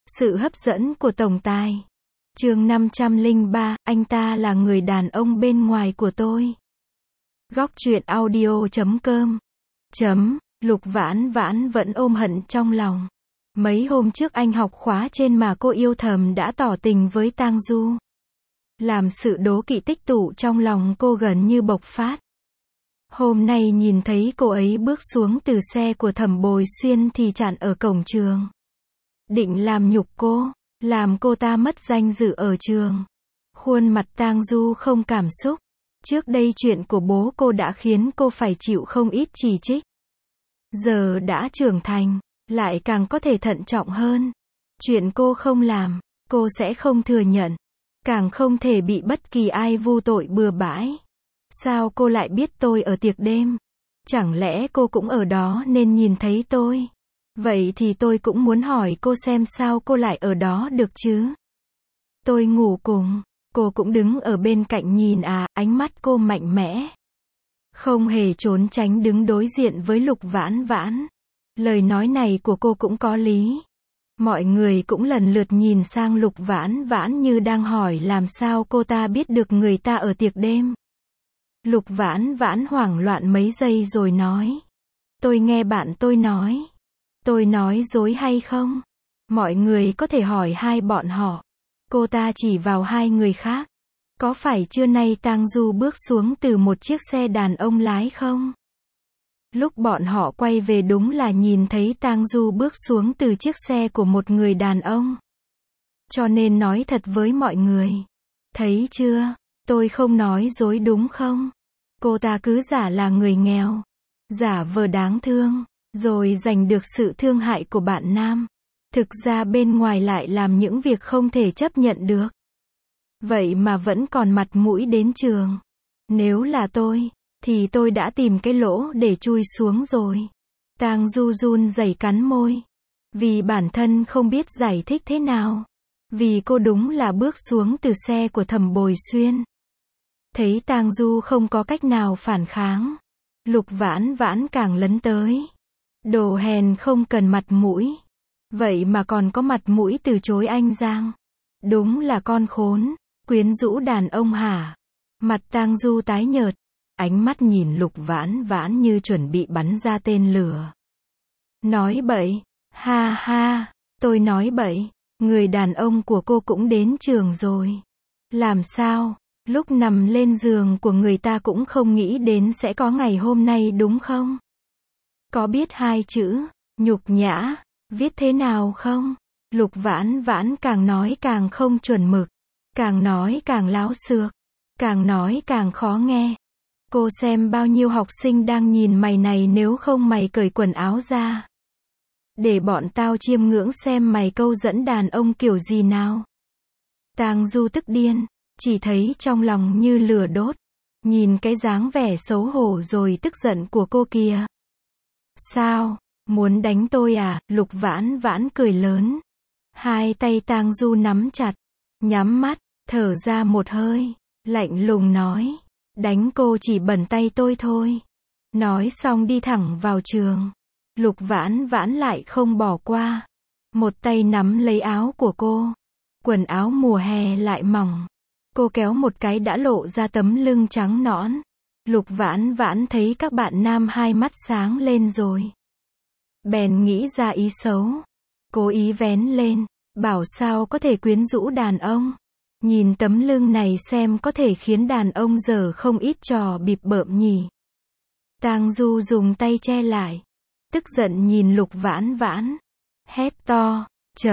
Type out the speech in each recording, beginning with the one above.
Sự hấp dẫn của tổng tài. Chương 503, anh ta là người đàn ông bên ngoài của tôi. Góc truyện audio.com. Lục Vãn Vãn vẫn ôm hận trong lòng. Mấy hôm trước anh học khóa trên mà cô yêu thầm đã tỏ tình với Tang Du. Làm sự đố kỵ tích tụ trong lòng cô gần như bộc phát. Hôm nay nhìn thấy cô ấy bước xuống từ xe của Thẩm Bồi Xuyên thì chặn ở cổng trường. Định làm nhục cô, làm cô ta mất danh dự ở trường. Khuôn mặt Tang Du không cảm xúc. Trước đây chuyện của bố cô đã khiến cô phải chịu không ít chỉ trích. Giờ đã trưởng thành, lại càng có thể thận trọng hơn. Chuyện cô không làm, cô sẽ không thừa nhận. Càng không thể bị bất kỳ ai vu tội bừa bãi. Sao cô lại biết tôi ở tiệc đêm? Chẳng lẽ cô cũng ở đó nên nhìn thấy tôi? Vậy thì tôi cũng muốn hỏi cô xem sao cô lại ở đó được chứ? Tôi ngủ cùng, cô cũng đứng ở bên cạnh nhìn à, ánh mắt cô mạnh mẽ. Không hề trốn tránh đứng đối diện với Lục Vãn Vãn. Lời nói này của cô cũng có lý. Mọi người cũng lần lượt nhìn sang Lục Vãn Vãn như đang hỏi làm sao cô ta biết được người ta ở tiệc đêm. Lục Vãn Vãn hoảng loạn mấy giây rồi nói. Tôi nghe bạn tôi nói. Tôi nói dối hay không? Mọi người có thể hỏi hai bọn họ. Cô ta chỉ vào hai người khác. Có phải trưa nay Tang Du bước xuống từ một chiếc xe đàn ông lái không? Lúc bọn họ quay về đúng là nhìn thấy Tang Du bước xuống từ chiếc xe của một người đàn ông. Cho nên nói thật với mọi người. Thấy chưa? Tôi không nói dối đúng không? Cô ta cứ giả là người nghèo. Giả vờ đáng thương. Rồi giành được sự thương hại của bạn nam. Thực ra bên ngoài lại làm những việc không thể chấp nhận được. Vậy mà vẫn còn mặt mũi đến trường. Nếu là tôi, thì tôi đã tìm cái lỗ để chui xuống rồi. Tang Du run rẩy cắn môi. Vì bản thân không biết giải thích thế nào. Vì cô đúng là bước xuống từ xe của Thẩm Bồi Xuyên. Thấy Tang Du không có cách nào phản kháng. Lục Vãn Vãn càng lấn tới. Đồ hèn không cần mặt mũi. Vậy mà còn có mặt mũi từ chối anh Giang. Đúng là con khốn. Quyến rũ đàn ông hả? Mặt Tang Du tái nhợt. Ánh mắt nhìn Lục Vãn Vãn như chuẩn bị bắn ra tên lửa. Nói bậy. Ha ha. Tôi nói bậy. Người đàn ông của cô cũng đến trường rồi. Làm sao? Lúc nằm lên giường của người ta cũng không nghĩ đến sẽ có ngày hôm nay đúng không? Có biết hai chữ, nhục nhã, viết thế nào không? Lục Vãn Vãn càng nói càng không chuẩn mực. Càng nói càng láo xược. Càng nói càng khó nghe. Cô xem bao nhiêu học sinh đang nhìn mày này nếu không mày cởi quần áo ra. Để bọn tao chiêm ngưỡng xem mày câu dẫn đàn ông kiểu gì nào. Tang Du tức điên. Chỉ thấy trong lòng như lửa đốt. Nhìn cái dáng vẻ xấu hổ rồi tức giận của cô kìa. Sao? Muốn đánh tôi à? Lục Vãn Vãn cười lớn. Hai tay Tang Du nắm chặt. Nhắm mắt, thở ra một hơi. Lạnh lùng nói. Đánh cô chỉ bẩn tay tôi thôi. Nói xong đi thẳng vào trường. Lục Vãn Vãn lại không bỏ qua. Một tay nắm lấy áo của cô. Quần áo mùa hè lại mỏng. Cô kéo một cái đã lộ ra tấm lưng trắng nõn. Lục Vãn Vãn thấy các bạn nam hai mắt sáng lên rồi. Bèn nghĩ ra ý xấu. Cố ý vén lên. Bảo sao có thể quyến rũ đàn ông. Nhìn tấm lưng này xem có thể khiến đàn ông giờ không ít trò bịp bợm nhỉ. Tang Du dùng tay che lại. Tức giận nhìn Lục Vãn Vãn. Hét to.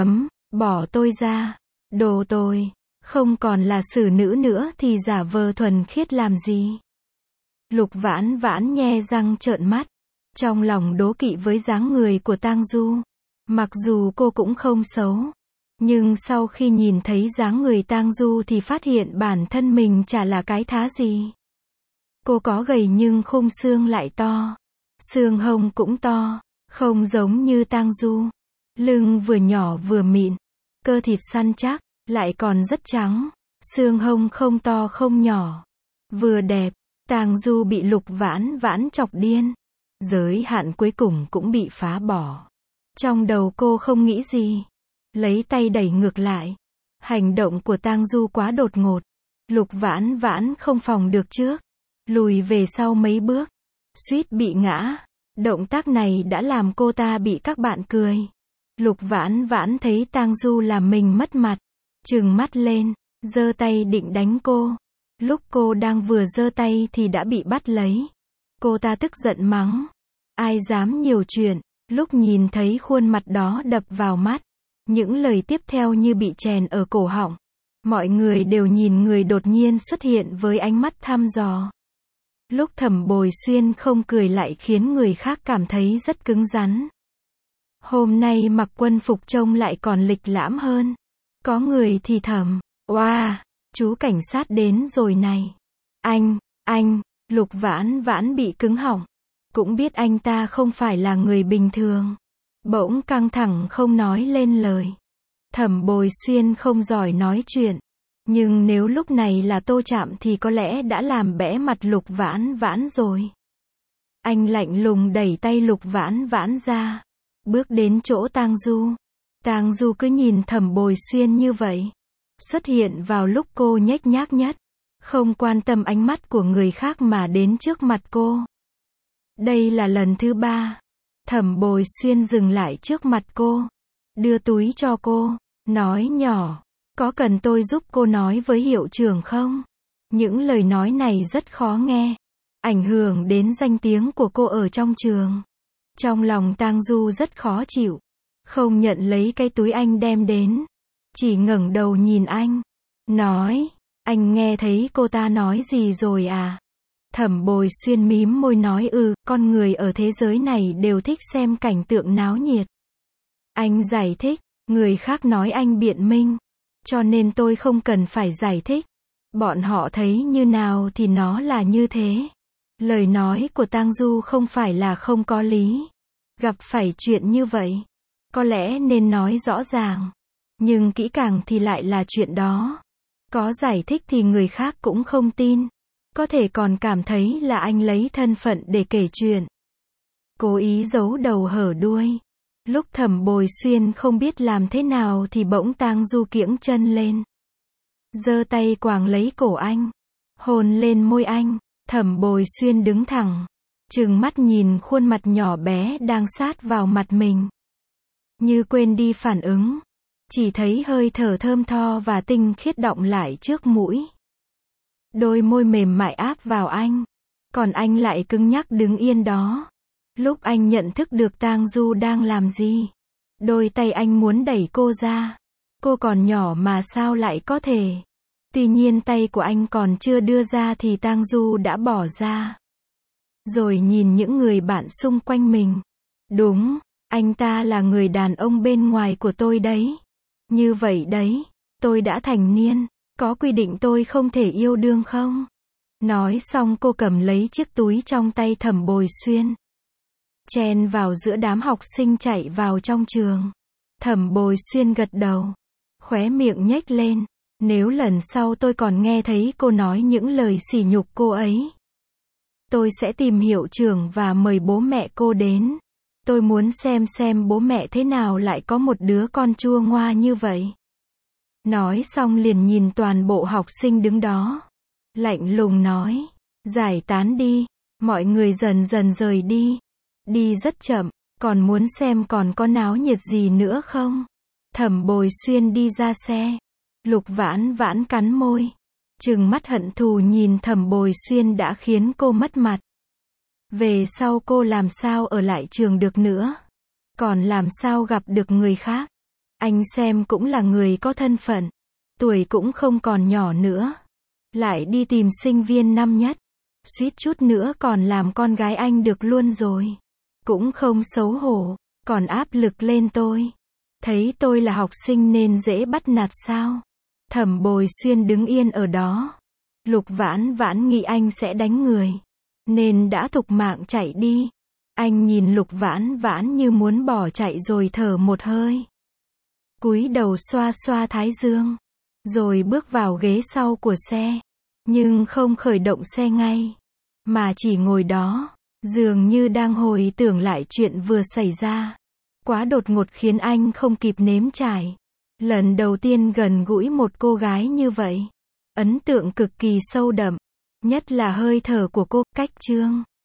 Bỏ tôi ra. Đồ tôi. Không còn là xử nữ nữa thì giả vờ thuần khiết làm gì. Lục Vãn Vãn nhe răng trợn mắt. Trong lòng đố kỵ với dáng người của Tang Du. Mặc dù cô cũng không xấu. Nhưng sau khi nhìn thấy dáng người Tang Du thì phát hiện bản thân mình chả là cái thá gì. Cô có gầy nhưng khung xương lại to. Xương hông cũng to. Không giống như Tang Du. Lưng vừa nhỏ vừa mịn. Cơ thịt săn chắc. Lại còn rất trắng. Xương hông không to không nhỏ. Vừa đẹp. Tang Du bị Lục Vãn Vãn chọc điên. Giới hạn cuối cùng cũng bị phá bỏ. Trong đầu cô không nghĩ gì. lấy tay đẩy ngược lại. Hành động của Tang Du quá đột ngột. Lục Vãn Vãn không phòng được trước, lùi về sau mấy bước, suýt bị ngã. Động tác này đã làm cô ta bị các bạn cười. Lục Vãn Vãn thấy Tang Du làm mình mất mặt, trừng mắt lên, giơ tay định đánh cô. Lúc cô đang vừa giơ tay thì đã bị bắt lấy. Cô ta tức giận mắng, ai dám nhiều chuyện. Lúc nhìn thấy khuôn mặt đó đập vào mắt, những lời tiếp theo như bị chèn ở cổ họng. Mọi người đều nhìn người đột nhiên xuất hiện với ánh mắt thăm dò. Lúc Thẩm Bồi Xuyên không cười lại khiến người khác cảm thấy rất cứng rắn. Hôm nay mặc quân phục trông lại còn lịch lãm hơn. Có người thì thầm, oa, chú cảnh sát đến rồi này. Anh, Lục Vãn Vãn bị cứng họng. Cũng biết anh ta không phải là người bình thường. Bỗng căng thẳng không nói lên lời. Thẩm Bồi Xuyên không giỏi nói chuyện. Nhưng nếu lúc này là Tô Trạm thì có lẽ đã làm bẽ mặt Lục Vãn Vãn rồi. Anh lạnh lùng đẩy tay Lục Vãn Vãn ra. Bước đến chỗ Tang Du. Tang Du cứ nhìn Thẩm Bồi Xuyên như vậy. Xuất hiện vào lúc cô nhếch nhác nhất. Không quan tâm ánh mắt của người khác mà đến trước mặt cô. Đây là lần thứ 3. Thẩm Bồi Xuyên dừng lại trước mặt cô. Đưa túi cho cô. Nói nhỏ. Có cần tôi giúp cô nói với hiệu trưởng không? Những lời nói này rất khó nghe. Ảnh hưởng đến danh tiếng của cô ở trong trường. Trong lòng Tang Du rất khó chịu. Không nhận lấy cái túi anh đem đến. Chỉ ngẩng đầu nhìn anh. Nói, anh nghe thấy cô ta nói gì rồi à? Thẩm Bồi Xuyên mím môi nói con người ở thế giới này đều thích xem cảnh tượng náo nhiệt. Anh giải thích, người khác nói anh biện minh. Cho nên tôi không cần phải giải thích. Bọn họ thấy như nào thì nó là như thế. Lời nói của Tang Du không phải là không có lý. Gặp phải chuyện như vậy, có lẽ nên nói rõ ràng. Nhưng kỹ càng thì lại là chuyện đó. Có giải thích thì người khác cũng không tin. Có thể còn cảm thấy là anh lấy thân phận để kể chuyện. Cố ý giấu đầu hở đuôi. Lúc Thẩm Bồi Xuyên không biết làm thế nào thì bỗng Tang Du kiễng chân lên. Giơ tay quàng lấy cổ anh. Hôn lên môi anh. Thẩm Bồi Xuyên đứng thẳng. Trừng mắt nhìn khuôn mặt nhỏ bé đang sát vào mặt mình. Như quên đi phản ứng. Chỉ thấy hơi thở thơm tho và tinh khiết đọng lại trước mũi. Đôi môi mềm mại áp vào anh. Còn anh lại cứng nhắc đứng yên đó. Lúc anh nhận thức được Tang Du đang làm gì. Đôi tay anh muốn đẩy cô ra. Cô còn nhỏ mà sao lại có thể. Tuy nhiên tay của anh còn chưa đưa ra thì Tang Du đã bỏ ra. Rồi nhìn những người bạn xung quanh mình. Đúng, anh ta là người đàn ông bên ngoài của tôi đấy. Như vậy đấy, tôi đã thành niên. Có quy định tôi không thể yêu đương không? Nói xong cô cầm lấy chiếc túi trong tay Thẩm Bồi Xuyên. Chen vào giữa đám học sinh chạy vào trong trường. Thẩm Bồi Xuyên gật đầu. Khóe miệng nhếch lên. Nếu lần sau tôi còn nghe thấy cô nói những lời sỉ nhục cô ấy, tôi sẽ tìm hiệu trưởng và mời bố mẹ cô đến. Tôi muốn xem bố mẹ thế nào lại có một đứa con chua ngoa như vậy. Nói xong liền nhìn toàn bộ học sinh đứng đó. Lạnh lùng nói. Giải tán đi. Mọi người dần dần rời đi. Đi rất chậm. Còn muốn xem còn có náo nhiệt gì nữa không? Thẩm Bồi Xuyên đi ra xe. Lục Vãn Vãn cắn môi. Trừng mắt hận thù nhìn Thẩm Bồi Xuyên đã khiến cô mất mặt. Về sau cô làm sao ở lại trường được nữa. Còn làm sao gặp được người khác. Anh xem cũng là người có thân phận. Tuổi cũng không còn nhỏ nữa. Lại đi tìm sinh viên năm nhất. Suýt chút nữa còn làm con gái anh được luôn rồi. Cũng không xấu hổ. Còn áp lực lên tôi. Thấy tôi là học sinh nên dễ bắt nạt sao? Thẩm Bồi Xuyên đứng yên ở đó. Lục Vãn Vãn nghĩ anh sẽ đánh người. Nên đã thục mạng chạy đi. Anh nhìn Lục Vãn Vãn như muốn bỏ chạy rồi thở một hơi. Cúi đầu xoa xoa thái dương. Rồi bước vào ghế sau của xe. Nhưng không khởi động xe ngay. Mà chỉ ngồi đó. Dường như đang hồi tưởng lại chuyện vừa xảy ra. Quá đột ngột khiến anh không kịp nếm trải. Lần đầu tiên gần gũi một cô gái như vậy. Ấn tượng cực kỳ sâu đậm. Nhất là hơi thở của cô, cách Trương